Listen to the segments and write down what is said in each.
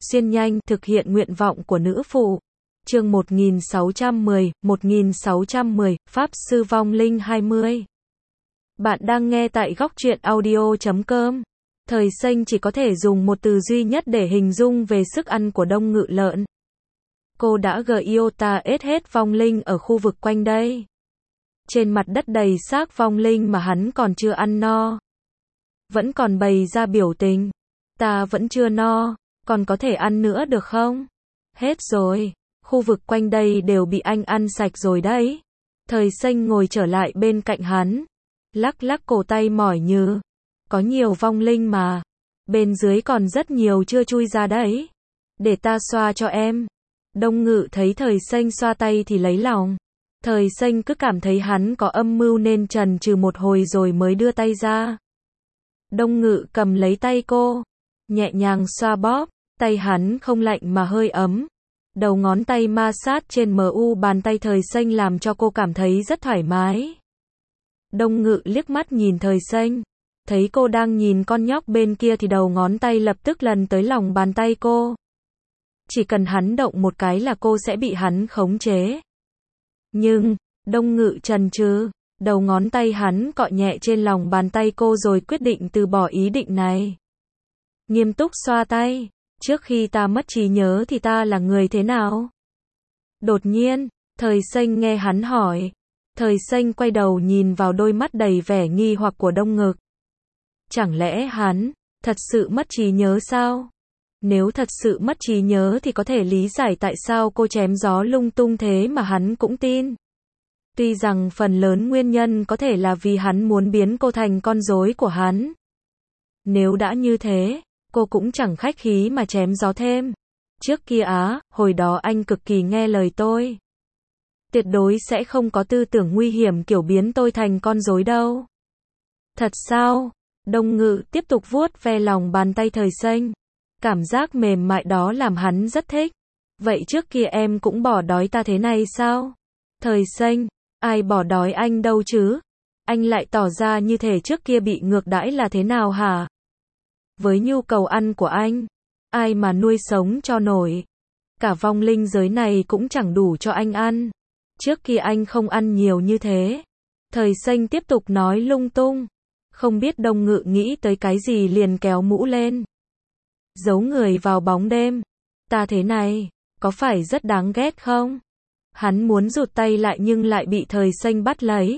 xuyên nhanh, thực hiện nguyện vọng của nữ phụ. Chương 1610, Pháp Sư Vong Linh 20. Bạn đang nghe tại góc truyện audio.com. Thời Xanh chỉ có thể dùng một từ duy nhất để hình dung về sức ăn của Đông Ngự Lợn. Cô đã iota hết vong linh ở khu vực quanh đây. Trên mặt đất đầy xác vong linh mà hắn còn chưa ăn no. Vẫn còn bày ra biểu tình. Ta vẫn chưa no, còn có thể ăn nữa được không? Hết rồi, khu vực quanh đây đều bị anh ăn sạch rồi đấy. Thời Xanh ngồi trở lại bên cạnh hắn, lắc lắc cổ tay mỏi như. Có nhiều vong linh mà, bên dưới còn rất nhiều chưa chui ra đấy. Để ta xoa cho em. Đông Ngự thấy Thời Xanh xoa tay thì lấy lòng. Thời Xanh cứ cảm thấy hắn có âm mưu nên chần chừ một hồi rồi mới đưa tay ra. Đông Ngự cầm lấy tay cô, nhẹ nhàng xoa bóp, tay hắn không lạnh mà hơi ấm. Đầu ngón tay ma sát trên bàn tay Thời Xanh làm cho cô cảm thấy rất thoải mái. Đông Ngự liếc mắt nhìn Thời Xanh, thấy cô đang nhìn con nhóc bên kia thì đầu ngón tay lập tức lần tới lòng bàn tay cô. Chỉ cần hắn động một cái là cô sẽ bị hắn khống chế. Nhưng, Đông Ngự chần chừ, đầu ngón tay hắn cọ nhẹ trên lòng bàn tay cô rồi quyết định từ bỏ ý định này. Nghiêm túc xoa tay, trước khi ta mất trí nhớ thì ta là người thế nào? Đột nhiên, Thời Xanh nghe hắn hỏi. Thời Xanh quay đầu nhìn vào đôi mắt đầy vẻ nghi hoặc của Đông Ngự. Chẳng lẽ hắn thật sự mất trí nhớ sao? Nếu thật sự mất trí nhớ thì có thể lý giải tại sao cô chém gió lung tung thế mà hắn cũng tin. Tuy rằng phần lớn nguyên nhân có thể là vì hắn muốn biến cô thành con rối của hắn. Nếu đã như thế, cô cũng chẳng khách khí mà chém gió thêm. Trước kia hồi đó anh cực kỳ nghe lời tôi. Tuyệt đối sẽ không có tư tưởng nguy hiểm kiểu biến tôi thành con rối đâu. Thật sao? Đông Ngự tiếp tục vuốt ve lòng bàn tay Thời Xanh. Cảm giác mềm mại đó làm hắn rất thích. Vậy trước kia em cũng bỏ đói ta thế này sao? Thời Xanh, ai bỏ đói anh đâu chứ? Anh lại tỏ ra như thể trước kia bị ngược đãi là thế nào hả? Với nhu cầu ăn của anh, ai mà nuôi sống cho nổi? Cả vong linh giới này cũng chẳng đủ cho anh ăn. Trước kia anh không ăn nhiều như thế. Thời Xanh tiếp tục nói lung tung. Không biết Đông Ngự nghĩ tới cái gì liền kéo mũ lên. Giấu người vào bóng đêm. Ta thế này, có phải rất đáng ghét không? Hắn muốn rụt tay lại nhưng lại bị Thời Xanh bắt lấy.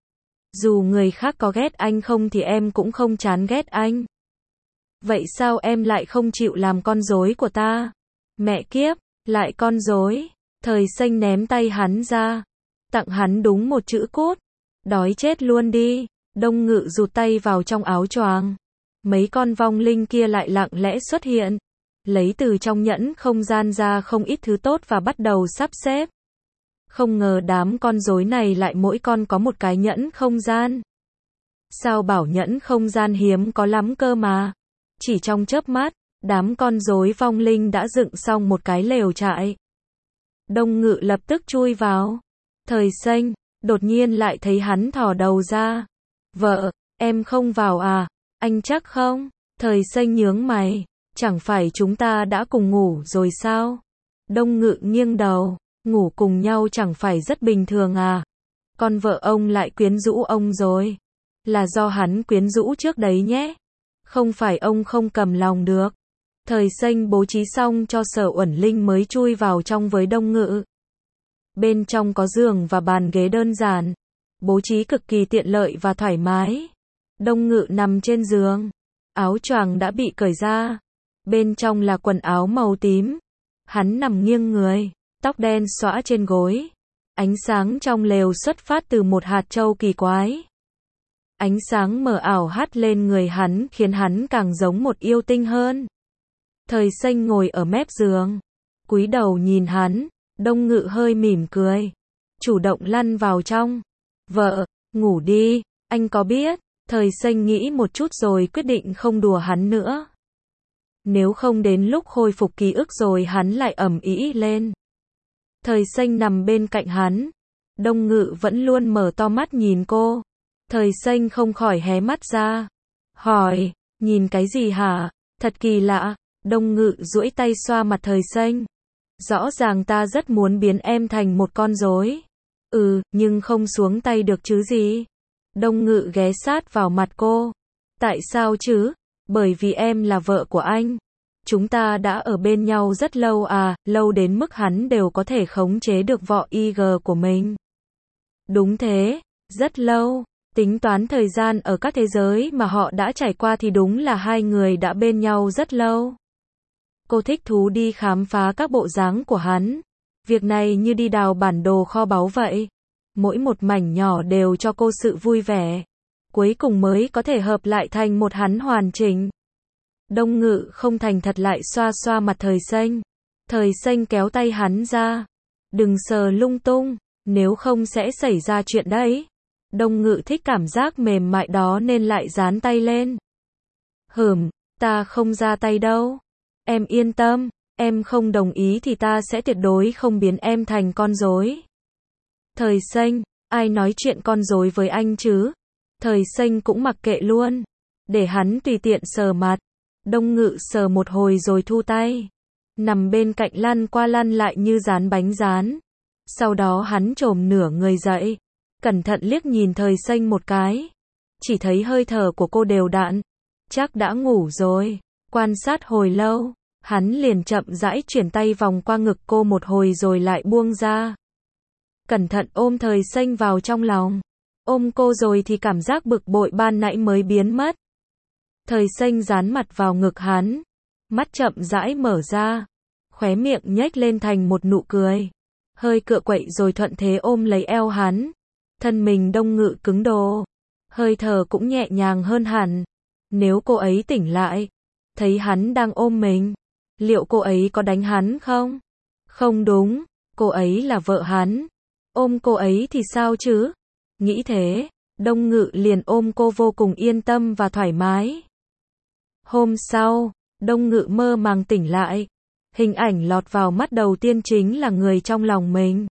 Dù người khác có ghét anh không thì em cũng không chán ghét anh. Vậy sao em lại không chịu làm con rối của ta? Mẹ kiếp, lại con rối. Thời Xanh ném tay hắn ra. Tặng hắn đúng một chữ cút. Đói chết luôn đi. Đông Ngự rụt tay vào trong áo choàng. Mấy con vong linh kia lại lặng lẽ xuất hiện. Lấy từ trong nhẫn không gian ra không ít thứ tốt và bắt đầu sắp xếp. Không ngờ đám con rối này lại mỗi con có một cái nhẫn không gian. Sao bảo nhẫn không gian hiếm có lắm cơ mà. Chỉ trong chớp mắt, đám con rối vong linh đã dựng xong một cái lều trại. Đông Ngự lập tức chui vào. Thời Xanh, đột nhiên lại thấy hắn thò đầu ra. Vợ, em không vào à? Anh chắc không? Thời Xanh nhướng mày. Chẳng phải chúng ta đã cùng ngủ rồi sao? Đông Ngự nghiêng đầu. Ngủ cùng nhau chẳng phải rất bình thường à? Con vợ ông lại quyến rũ ông rồi. Là do hắn quyến rũ trước đấy nhé. Không phải ông không cầm lòng được. Thời Xanh bố trí xong cho Sở Uẩn Linh mới chui vào trong với Đông Ngự. Bên trong có giường và bàn ghế đơn giản. Bố trí cực kỳ tiện lợi và thoải mái. Đông Ngự nằm trên giường. Áo choàng đã bị cởi ra. Bên trong là quần áo màu tím. Hắn nằm nghiêng người, tóc đen xõa trên gối. Ánh sáng trong lều xuất phát từ một hạt châu kỳ quái. Ánh sáng mờ ảo hắt lên người hắn khiến hắn càng giống một yêu tinh hơn. Thời Xanh ngồi ở mép giường, cúi đầu nhìn hắn. Đông Ngự hơi mỉm cười, chủ động lăn vào trong. Vợ, ngủ đi, anh có biết. Thời Xanh nghĩ một chút rồi quyết định không đùa hắn nữa. Nếu không đến lúc khôi phục ký ức rồi hắn lại ầm ĩ lên. Thời Xanh nằm bên cạnh hắn. Đông Ngự vẫn luôn mở to mắt nhìn cô. Thời Xanh không khỏi hé mắt ra. Hỏi, nhìn cái gì hả? Thật kỳ lạ. Đông Ngự duỗi tay xoa mặt Thời Xanh. Rõ ràng ta rất muốn biến em thành một con rối. Nhưng không xuống tay được chứ gì. Đông Ngự ghé sát vào mặt cô. Tại sao chứ? Bởi vì em là vợ của anh. Chúng ta đã ở bên nhau rất lâu à, lâu đến mức hắn đều có thể khống chế được võ IG của mình. Đúng thế, rất lâu. Tính toán thời gian ở các thế giới mà họ đã trải qua thì đúng là hai người đã bên nhau rất lâu. Cô thích thú đi khám phá các bộ dáng của hắn. Việc này như đi đào bản đồ kho báu vậy. Mỗi một mảnh nhỏ đều cho cô sự vui vẻ. Cuối cùng mới có thể hợp lại thành một hắn hoàn chỉnh. Đông Ngự không thành thật lại xoa xoa mặt Thời Xanh. Thời Xanh kéo tay hắn ra. Đừng sờ lung tung, nếu không sẽ xảy ra chuyện đấy. Đông Ngự thích cảm giác mềm mại đó nên lại dán tay lên. Ta không ra tay đâu. Em yên tâm, em không đồng ý thì ta sẽ tuyệt đối không biến em thành con rối. Thời Xanh, ai nói chuyện con rối với anh chứ? Thời Xanh cũng mặc kệ luôn. Để hắn tùy tiện sờ mặt. Đông Ngự sờ một hồi rồi thu tay. Nằm bên cạnh lăn qua lăn lại như dán bánh rán. Sau đó hắn chồm nửa người dậy. Cẩn thận liếc nhìn Thời Xanh một cái. Chỉ thấy hơi thở của cô đều đặn. Chắc đã ngủ rồi. Quan sát hồi lâu, hắn liền chậm rãi chuyển tay vòng qua ngực cô một hồi rồi lại buông ra. Cẩn thận ôm Thời Xanh vào trong lòng. Ôm cô rồi thì cảm giác bực bội ban nãy mới biến mất. Thời Xanh dán mặt vào ngực hắn. Mắt chậm rãi mở ra. Khóe miệng nhếch lên thành một nụ cười. Hơi cựa quậy rồi thuận thế ôm lấy eo hắn. Thân mình Đông Ngự cứng đờ. Hơi thở cũng nhẹ nhàng hơn hẳn. Nếu cô ấy tỉnh lại, thấy hắn đang ôm mình, liệu cô ấy có đánh hắn không? Không đúng, cô ấy là vợ hắn. Ôm cô ấy thì sao chứ? Nghĩ thế, Đông Ngự liền ôm cô vô cùng yên tâm và thoải mái. Hôm sau, Đông Ngự mơ màng tỉnh lại. Hình ảnh lọt vào mắt đầu tiên chính là người trong lòng mình.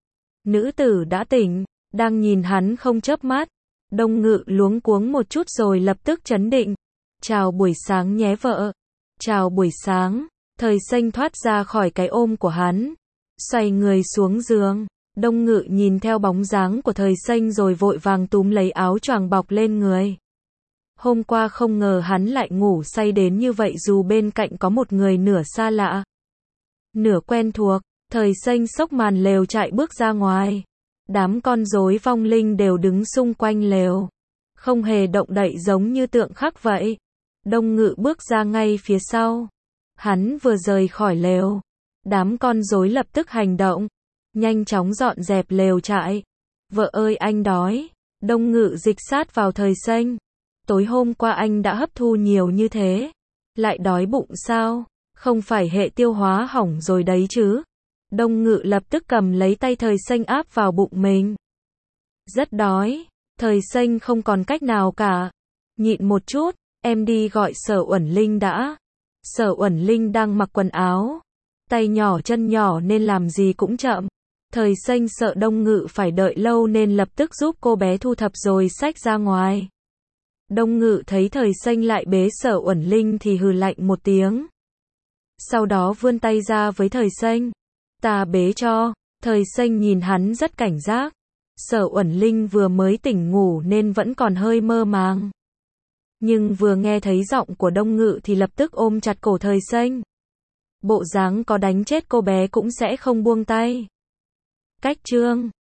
Nữ tử đã tỉnh, đang nhìn hắn không chớp mắt. Đông Ngự luống cuống một chút rồi lập tức trấn định. Chào buổi sáng nhé vợ. Chào buổi sáng. Thời Xanh thoát ra khỏi cái ôm của hắn. Xoay người xuống giường. Đông Ngự nhìn theo bóng dáng của Thời Xanh rồi vội vàng túm lấy áo choàng bọc lên người. Hôm qua không ngờ hắn lại ngủ say đến như vậy dù bên cạnh có một người nửa xa lạ, nửa quen thuộc. Thời Xanh xốc màn lều chạy bước ra ngoài. Đám con rối vong linh đều đứng xung quanh lều. Không hề động đậy giống như tượng khắc vậy. Đông Ngự bước ra ngay phía sau. Hắn vừa rời khỏi lều. Đám con rối lập tức hành động. Nhanh chóng dọn dẹp lều trại. Vợ ơi anh đói. Đông Ngự dịch sát vào Thời Xanh. Tối hôm qua anh đã hấp thu nhiều như thế. Lại đói bụng sao? Không phải hệ tiêu hóa hỏng rồi đấy chứ? Đông Ngự lập tức cầm lấy tay Thời Xanh áp vào bụng mình. Rất đói. Thời Xanh không còn cách nào cả. Nhịn một chút, em đi gọi Sở Uẩn Linh đã. Sở Uẩn Linh đang mặc quần áo. Tay nhỏ chân nhỏ nên làm gì cũng chậm. Thời Xanh sợ Đông Ngự phải đợi lâu nên lập tức giúp cô bé thu thập rồi xách ra ngoài. Đông Ngự thấy Thời Xanh lại bế Sở Uẩn Linh thì hừ lạnh một tiếng. Sau đó vươn tay ra với Thời Xanh. Ta bế cho. Thời Xanh nhìn hắn rất cảnh giác. Sở Uẩn Linh vừa mới tỉnh ngủ nên vẫn còn hơi mơ màng. Nhưng vừa nghe thấy giọng của Đông Ngự thì lập tức ôm chặt cổ Thời Xanh. Bộ dáng có đánh chết cô bé cũng sẽ không buông tay. Cách chương